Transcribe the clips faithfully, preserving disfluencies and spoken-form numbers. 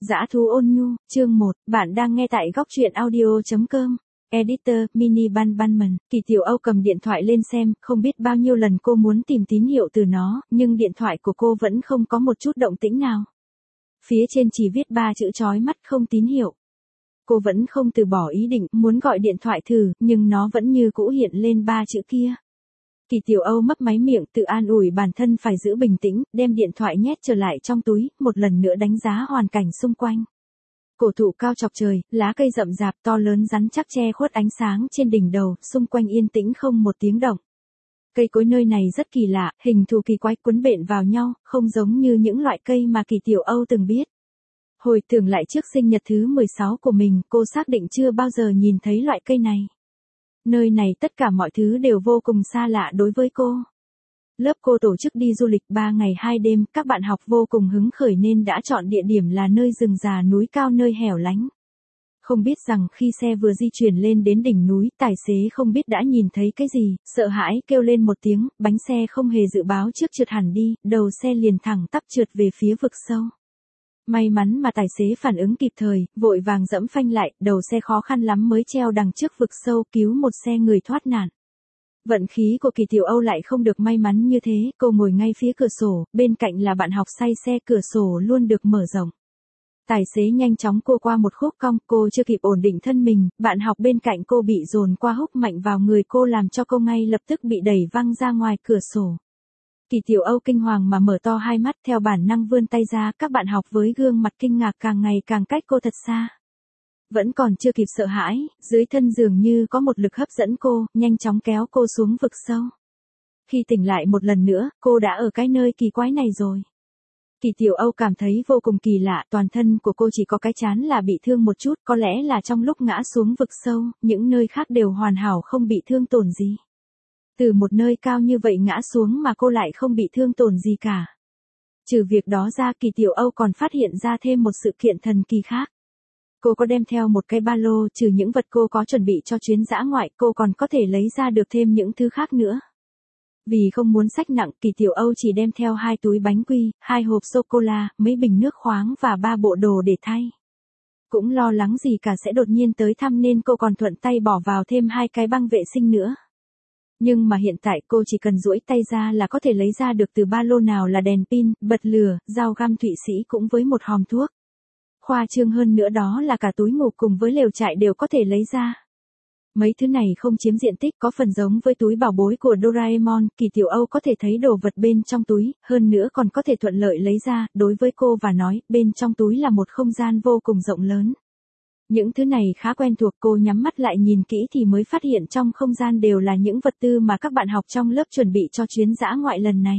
Dã thú ôn nhu, chương một, bạn đang nghe tại góc truyện audio chấm com. Editor, Mini Ban Banman, Kỳ Tiểu Âu cầm điện thoại lên xem, không biết bao nhiêu lần cô muốn tìm tín hiệu từ nó, nhưng điện thoại của cô vẫn không có một chút động tĩnh nào. Phía trên chỉ viết ba chữ chói mắt không tín hiệu. Cô vẫn không từ bỏ ý định muốn gọi điện thoại thử, nhưng nó vẫn như cũ hiện lên ba chữ kia. Kỳ Tiểu Âu mấp máy miệng tự an ủi bản thân phải giữ bình tĩnh, đem điện thoại nhét trở lại trong túi, một lần nữa đánh giá hoàn cảnh xung quanh. Cổ thụ cao chọc trời, lá cây rậm rạp to lớn rắn chắc che khuất ánh sáng trên đỉnh đầu, xung quanh yên tĩnh không một tiếng động. Cây cối nơi này rất kỳ lạ, hình thù kỳ quái quấn bện vào nhau, không giống như những loại cây mà Kỳ Tiểu Âu từng biết. Hồi tưởng lại trước sinh nhật thứ mười sáu của mình, cô xác định chưa bao giờ nhìn thấy loại cây này. Nơi này tất cả mọi thứ đều vô cùng xa lạ đối với cô. Lớp cô tổ chức đi du lịch ba ngày hai đêm, các bạn học vô cùng hứng khởi nên đã chọn địa điểm là nơi rừng già núi cao nơi hẻo lánh. Không biết rằng khi xe vừa di chuyển lên đến đỉnh núi, tài xế không biết đã nhìn thấy cái gì, sợ hãi kêu lên một tiếng, bánh xe không hề dự báo trước trượt hẳn đi, đầu xe liền thẳng tắp trượt về phía vực sâu. May mắn mà tài xế phản ứng kịp thời, vội vàng dẫm phanh lại, đầu xe khó khăn lắm mới treo đằng trước vực sâu cứu một xe người thoát nạn. Vận khí của Kỳ Tiểu Âu lại không được may mắn như thế, cô ngồi ngay phía cửa sổ, bên cạnh là bạn học say xe, cửa sổ luôn được mở rộng. Tài xế nhanh chóng cô qua một khúc cong, cô chưa kịp ổn định thân mình, bạn học bên cạnh cô bị dồn qua húc mạnh vào người cô làm cho cô ngay lập tức bị đẩy văng ra ngoài cửa sổ. Kỳ Tiểu Âu kinh hoàng mà mở to hai mắt theo bản năng vươn tay ra, các bạn học với gương mặt kinh ngạc càng ngày càng cách cô thật xa. Vẫn còn chưa kịp sợ hãi, dưới thân dường như có một lực hấp dẫn cô, nhanh chóng kéo cô xuống vực sâu. Khi tỉnh lại một lần nữa, cô đã ở cái nơi kỳ quái này rồi. Kỳ Tiểu Âu cảm thấy vô cùng kỳ lạ, toàn thân của cô chỉ có cái trán là bị thương một chút, có lẽ là trong lúc ngã xuống vực sâu, những nơi khác đều hoàn hảo không bị thương tổn gì. Từ một nơi cao như vậy ngã xuống mà cô lại không bị thương tổn gì cả. Trừ việc đó ra, Kỳ Tiểu Âu còn phát hiện ra thêm một sự kiện thần kỳ khác. Cô có đem theo một cái ba lô, trừ những vật cô có chuẩn bị cho chuyến dã ngoại, cô còn có thể lấy ra được thêm những thứ khác nữa. Vì không muốn xách nặng, Kỳ Tiểu Âu chỉ đem theo hai túi bánh quy, hai hộp sô-cô-la, mấy bình nước khoáng và ba bộ đồ để thay. Cũng lo lắng gì cả sẽ đột nhiên tới thăm nên cô còn thuận tay bỏ vào thêm hai cái băng vệ sinh nữa. Nhưng mà hiện tại cô chỉ cần duỗi tay ra là có thể lấy ra được từ ba lô, nào là đèn pin, bật lửa, dao găm Thụy Sĩ cũng với một hòm thuốc. Khoa trương hơn nữa đó là cả túi ngủ cùng với lều trại đều có thể lấy ra. Mấy thứ này không chiếm diện tích, có phần giống với túi bảo bối của Doraemon, Kỳ Tiểu Âu có thể thấy đồ vật bên trong túi, hơn nữa còn có thể thuận lợi lấy ra, đối với cô và nói, bên trong túi là một không gian vô cùng rộng lớn. Những thứ này khá quen thuộc, cô nhắm mắt lại nhìn kỹ thì mới phát hiện trong không gian đều là những vật tư mà các bạn học trong lớp chuẩn bị cho chuyến dã ngoại lần này.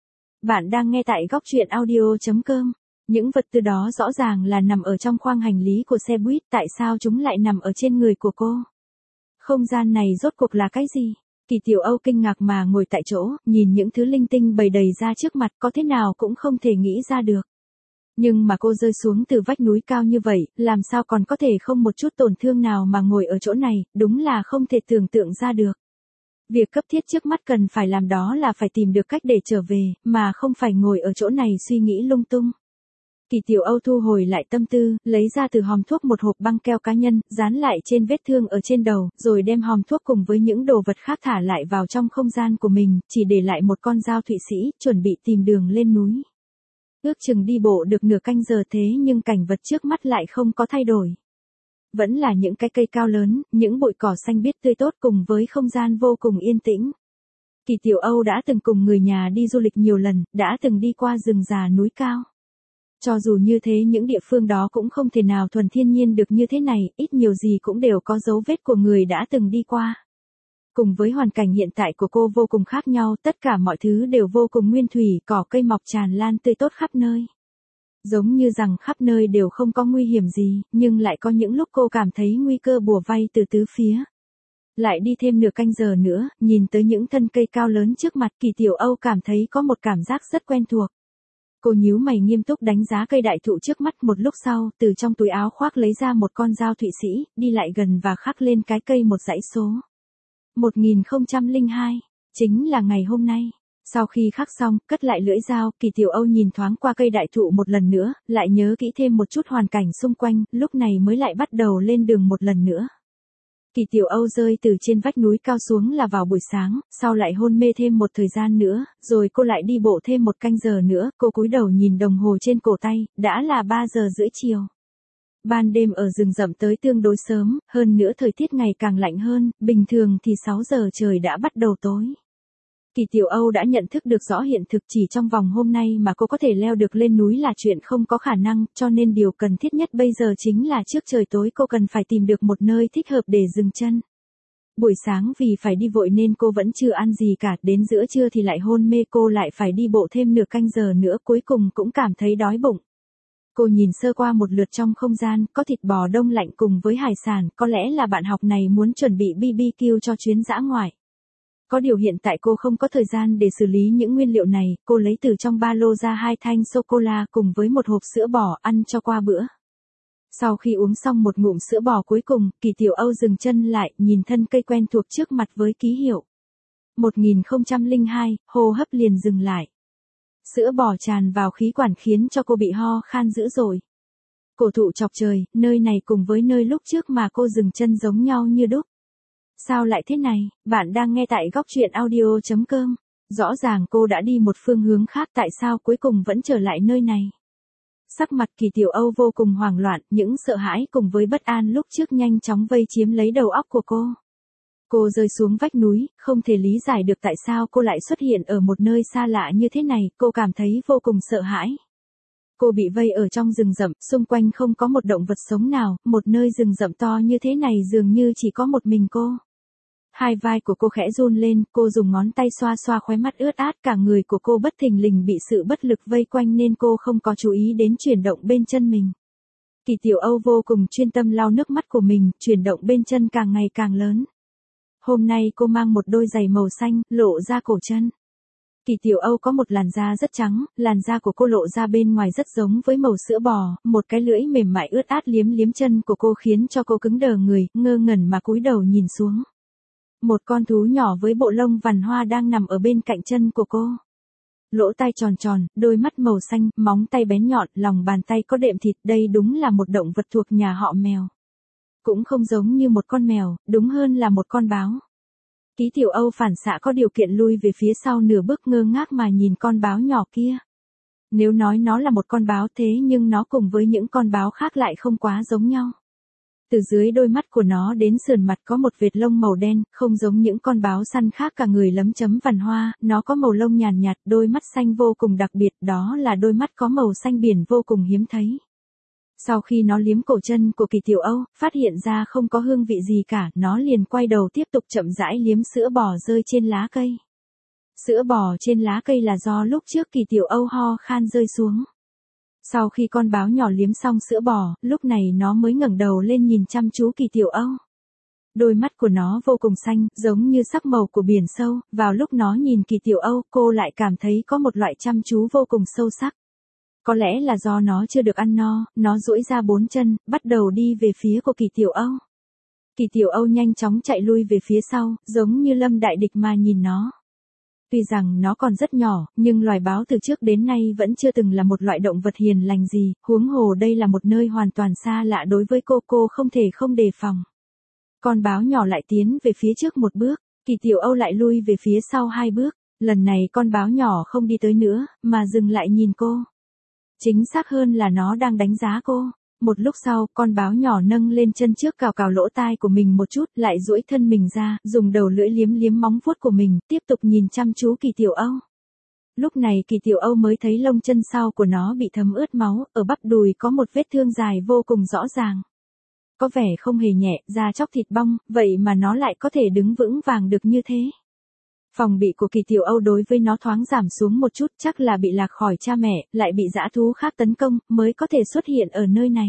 Bạn đang nghe tại góc truyện audio chấm com. Những vật tư đó rõ ràng là nằm ở trong khoang hành lý của xe buýt, tại sao chúng lại nằm ở trên người của cô? Không gian này rốt cuộc là cái gì? Kỳ Tiểu Âu kinh ngạc mà ngồi tại chỗ, nhìn những thứ linh tinh bày đầy ra trước mặt, có thế nào cũng không thể nghĩ ra được. Nhưng mà cô rơi xuống từ vách núi cao như vậy, làm sao còn có thể không một chút tổn thương nào mà ngồi ở chỗ này, đúng là không thể tưởng tượng ra được. Việc cấp thiết trước mắt cần phải làm đó là phải tìm được cách để trở về, mà không phải ngồi ở chỗ này suy nghĩ lung tung. Kỳ Tiểu Âu thu hồi lại tâm tư, lấy ra từ hòm thuốc một hộp băng keo cá nhân, dán lại trên vết thương ở trên đầu, rồi đem hòm thuốc cùng với những đồ vật khác thả lại vào trong không gian của mình, chỉ để lại một con dao Thụy Sĩ, chuẩn bị tìm đường lên núi. Ước chừng đi bộ được nửa canh giờ thế nhưng cảnh vật trước mắt lại không có thay đổi. Vẫn là những cái cây cao lớn, những bụi cỏ xanh biếc tươi tốt cùng với không gian vô cùng yên tĩnh. Kỳ Tiểu Âu đã từng cùng người nhà đi du lịch nhiều lần, đã từng đi qua rừng già núi cao. Cho dù như thế những địa phương đó cũng không thể nào thuần thiên nhiên được như thế này, ít nhiều gì cũng đều có dấu vết của người đã từng đi qua. Cùng với hoàn cảnh hiện tại của cô vô cùng khác nhau, tất cả mọi thứ đều vô cùng nguyên thủy, cỏ cây mọc tràn lan tươi tốt khắp nơi. Giống như rằng khắp nơi đều không có nguy hiểm gì, nhưng lại có những lúc cô cảm thấy nguy cơ bủa vây từ tứ phía. Lại đi thêm nửa canh giờ nữa, nhìn tới những thân cây cao lớn trước mặt, Kỳ Tiểu Âu cảm thấy có một cảm giác rất quen thuộc. Cô nhíu mày nghiêm túc đánh giá cây đại thụ trước mắt, một lúc sau, từ trong túi áo khoác lấy ra một con dao Thụy Sĩ, đi lại gần và khắc lên cái cây một dãy số. một nghìn không trăm lẻ hai, chính là ngày hôm nay. Sau khi khắc xong, cất lại lưỡi dao, Kỳ Tiểu Âu nhìn thoáng qua cây đại thụ một lần nữa, lại nhớ kỹ thêm một chút hoàn cảnh xung quanh, lúc này mới lại bắt đầu lên đường một lần nữa. Kỳ Tiểu Âu rơi từ trên vách núi cao xuống là vào buổi sáng, sau lại hôn mê thêm một thời gian nữa, rồi cô lại đi bộ thêm một canh giờ nữa, cô cúi đầu nhìn đồng hồ trên cổ tay, đã là ba giờ rưỡi chiều. Ban đêm ở rừng rậm tới tương đối sớm, hơn nữa thời tiết ngày càng lạnh hơn, bình thường thì sáu giờ trời đã bắt đầu tối. Kỳ Tiểu Âu đã nhận thức được rõ hiện thực, chỉ trong vòng hôm nay mà cô có thể leo được lên núi là chuyện không có khả năng, cho nên điều cần thiết nhất bây giờ chính là trước trời tối cô cần phải tìm được một nơi thích hợp để dừng chân. Buổi sáng vì phải đi vội nên cô vẫn chưa ăn gì cả, đến giữa trưa thì lại hôn mê, cô lại phải đi bộ thêm nửa canh giờ nữa, cuối cùng cũng cảm thấy đói bụng. Cô nhìn sơ qua một lượt trong không gian, có thịt bò đông lạnh cùng với hải sản, có lẽ là bạn học này muốn chuẩn bị bê bê kiu cho chuyến dã ngoại. Có điều hiện tại cô không có thời gian để xử lý những nguyên liệu này, cô lấy từ trong ba lô ra hai thanh sô-cô-la cùng với một hộp sữa bò ăn cho qua bữa. Sau khi uống xong một ngụm sữa bò cuối cùng, Kỳ Tiểu Âu dừng chân lại, nhìn thân cây quen thuộc trước mặt với ký hiệu một nghìn không trăm lẻ hai, hô hấp liền dừng lại. Sữa bò tràn vào khí quản khiến cho cô bị ho khan dữ dội. Cổ thụ chọc trời, nơi này cùng với nơi lúc trước mà cô dừng chân giống nhau như đúc. Sao lại thế này, bạn đang nghe tại góc truyện audio chấm com. Rõ ràng cô đã đi một phương hướng khác, tại sao cuối cùng vẫn trở lại nơi này. Sắc mặt Kỳ Tiểu Âu vô cùng hoảng loạn, những sợ hãi cùng với bất an lúc trước nhanh chóng vây chiếm lấy đầu óc của cô. Cô rơi xuống vách núi, không thể lý giải được tại sao cô lại xuất hiện ở một nơi xa lạ như thế này, cô cảm thấy vô cùng sợ hãi. Cô bị vây ở trong rừng rậm, xung quanh không có một động vật sống nào, một nơi rừng rậm to như thế này dường như chỉ có một mình cô. Hai vai của cô khẽ run lên, cô dùng ngón tay xoa xoa khóe mắt ướt át, cả người của cô bất thình lình bị sự bất lực vây quanh nên cô không có chú ý đến chuyển động bên chân mình. Kỳ Tiểu Âu vô cùng chuyên tâm lau nước mắt của mình, chuyển động bên chân càng ngày càng lớn. Hôm nay cô mang một đôi giày màu xanh, lộ ra cổ chân. Kỳ Tiểu Âu có một làn da rất trắng, làn da của cô lộ ra bên ngoài rất giống với màu sữa bò, một cái lưỡi mềm mại ướt át liếm liếm chân của cô khiến cho cô cứng đờ người, ngơ ngẩn mà cúi đầu nhìn xuống. Một con thú nhỏ với bộ lông vằn hoa đang nằm ở bên cạnh chân của cô. Lỗ tai tròn tròn, đôi mắt màu xanh, móng tay bén nhọn, lòng bàn tay có đệm thịt, đây đúng là một động vật thuộc nhà họ mèo. Cũng không giống như một con mèo, đúng hơn là một con báo. Kỳ Tiểu Âu phản xạ có điều kiện lui về phía sau nửa bước, ngơ ngác mà nhìn con báo nhỏ kia. Nếu nói nó là một con báo thế nhưng nó cùng với những con báo khác lại không quá giống nhau. Từ dưới đôi mắt của nó đến sườn mặt có một vệt lông màu đen, không giống những con báo săn khác cả người lấm chấm vằn hoa, nó có màu lông nhàn nhạt, đôi mắt xanh vô cùng đặc biệt, đó là đôi mắt có màu xanh biển vô cùng hiếm thấy. Sau khi nó liếm cổ chân của Kỳ Tiểu Âu, phát hiện ra không có hương vị gì cả, nó liền quay đầu tiếp tục chậm rãi liếm sữa bò rơi trên lá cây. Sữa bò trên lá cây là do lúc trước Kỳ Tiểu Âu ho khan rơi xuống. Sau khi con báo nhỏ liếm xong sữa bò, lúc này nó mới ngẩng đầu lên nhìn chăm chú Kỳ Tiểu Âu. Đôi mắt của nó vô cùng xanh, giống như sắc màu của biển sâu, vào lúc nó nhìn Kỳ Tiểu Âu, cô lại cảm thấy có một loại chăm chú vô cùng sâu sắc. Có lẽ là do nó chưa được ăn no, nó duỗi ra bốn chân, bắt đầu đi về phía của Kỳ Tiểu Âu. Kỳ Tiểu Âu nhanh chóng chạy lui về phía sau, giống như lâm đại địch mà nhìn nó. Tuy rằng nó còn rất nhỏ, nhưng loài báo từ trước đến nay vẫn chưa từng là một loại động vật hiền lành gì, huống hồ đây là một nơi hoàn toàn xa lạ đối với cô, cô không thể không đề phòng. Con báo nhỏ lại tiến về phía trước một bước, Kỳ Tiểu Âu lại lui về phía sau hai bước, lần này con báo nhỏ không đi tới nữa, mà dừng lại nhìn cô. Chính xác hơn là nó đang đánh giá cô. Một lúc sau, con báo nhỏ nâng lên chân trước cào cào lỗ tai của mình một chút, lại duỗi thân mình ra, dùng đầu lưỡi liếm liếm móng vuốt của mình, tiếp tục nhìn chăm chú Kỳ Tiểu Âu. Lúc này Kỳ Tiểu Âu mới thấy lông chân sau của nó bị thấm ướt máu, ở bắp đùi có một vết thương dài vô cùng rõ ràng. Có vẻ không hề nhẹ, da chóc thịt bong, vậy mà nó lại có thể đứng vững vàng được như thế. Phòng bị của Kỳ Tiểu Âu đối với nó thoáng giảm xuống một chút, chắc là bị lạc khỏi cha mẹ, lại bị dã thú khác tấn công, mới có thể xuất hiện ở nơi này.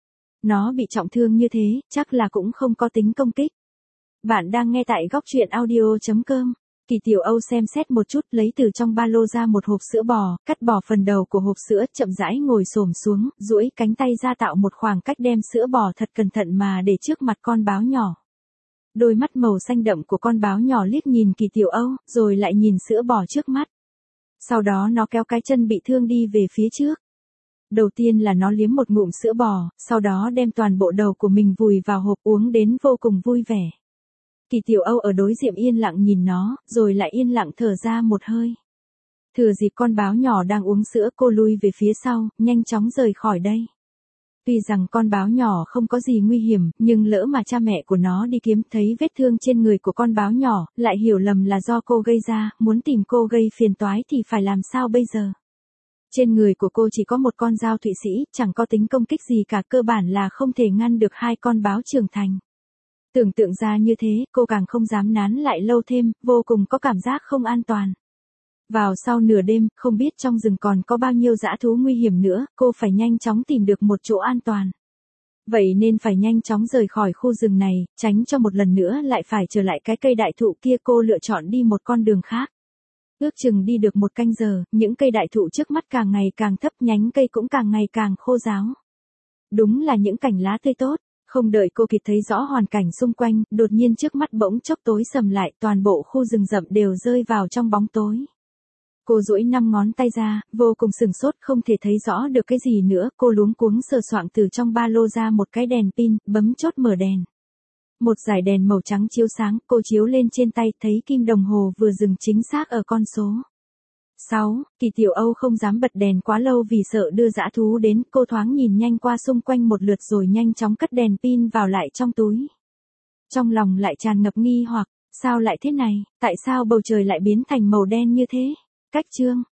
Nó bị trọng thương như thế, chắc là cũng không có tính công kích. Bạn đang nghe tại góc truyện audio chấm com. Kỳ Tiểu Âu xem xét một chút, lấy từ trong ba lô ra một hộp sữa bò, cắt bỏ phần đầu của hộp sữa, chậm rãi ngồi xổm xuống, duỗi cánh tay ra tạo một khoảng cách đem sữa bò thật cẩn thận mà để trước mặt con báo nhỏ. Đôi mắt màu xanh đậm của con báo nhỏ liếc nhìn Kỳ Tiểu Âu, rồi lại nhìn sữa bò trước mắt. Sau đó nó kéo cái chân bị thương đi về phía trước. Đầu tiên là nó liếm một ngụm sữa bò, sau đó đem toàn bộ đầu của mình vùi vào hộp uống đến vô cùng vui vẻ. Kỳ Tiểu Âu ở đối diện yên lặng nhìn nó, rồi lại yên lặng thở ra một hơi. Thừa dịp con báo nhỏ đang uống sữa, cô lui về phía sau, nhanh chóng rời khỏi đây. Tuy rằng con báo nhỏ không có gì nguy hiểm, nhưng lỡ mà cha mẹ của nó đi kiếm thấy vết thương trên người của con báo nhỏ, lại hiểu lầm là do cô gây ra, muốn tìm cô gây phiền toái thì phải làm sao bây giờ? Trên người của cô chỉ có một con dao Thụy Sĩ, chẳng có tính công kích gì cả, cơ bản là không thể ngăn được hai con báo trưởng thành. Tưởng tượng ra như thế, cô càng không dám nán lại lâu thêm, vô cùng có cảm giác không an toàn. Vào sau nửa đêm, không biết trong rừng còn có bao nhiêu dã thú nguy hiểm nữa, cô phải nhanh chóng tìm được một chỗ an toàn. Vậy nên phải nhanh chóng rời khỏi khu rừng này, tránh cho một lần nữa lại phải trở lại cái cây đại thụ kia. Cô lựa chọn đi một con đường khác. Ước chừng đi được một canh giờ, những cây đại thụ trước mắt càng ngày càng thấp, nhánh cây cũng càng ngày càng khô ráo. Đúng là những cành lá tươi tốt. Không đợi cô kịp thấy rõ hoàn cảnh xung quanh, đột nhiên trước mắt bỗng chốc tối sầm lại, toàn bộ khu rừng rậm đều rơi vào trong bóng tối. Cô duỗi năm ngón tay ra, vô cùng sừng sốt, không thể thấy rõ được cái gì nữa. Cô luống cuống sờ soạng từ trong ba lô ra một cái đèn pin, bấm chốt mở đèn. Một dải đèn màu trắng chiếu sáng, cô chiếu lên trên tay, thấy kim đồng hồ vừa dừng chính xác ở con số sáu. Kỳ Tiểu Âu không dám bật đèn quá lâu vì sợ đưa dã thú đến. Cô thoáng nhìn nhanh qua xung quanh một lượt rồi nhanh chóng cất đèn pin vào lại trong túi. Trong lòng lại tràn ngập nghi hoặc, sao lại thế này, tại sao bầu trời lại biến thành màu đen như thế? Cách chương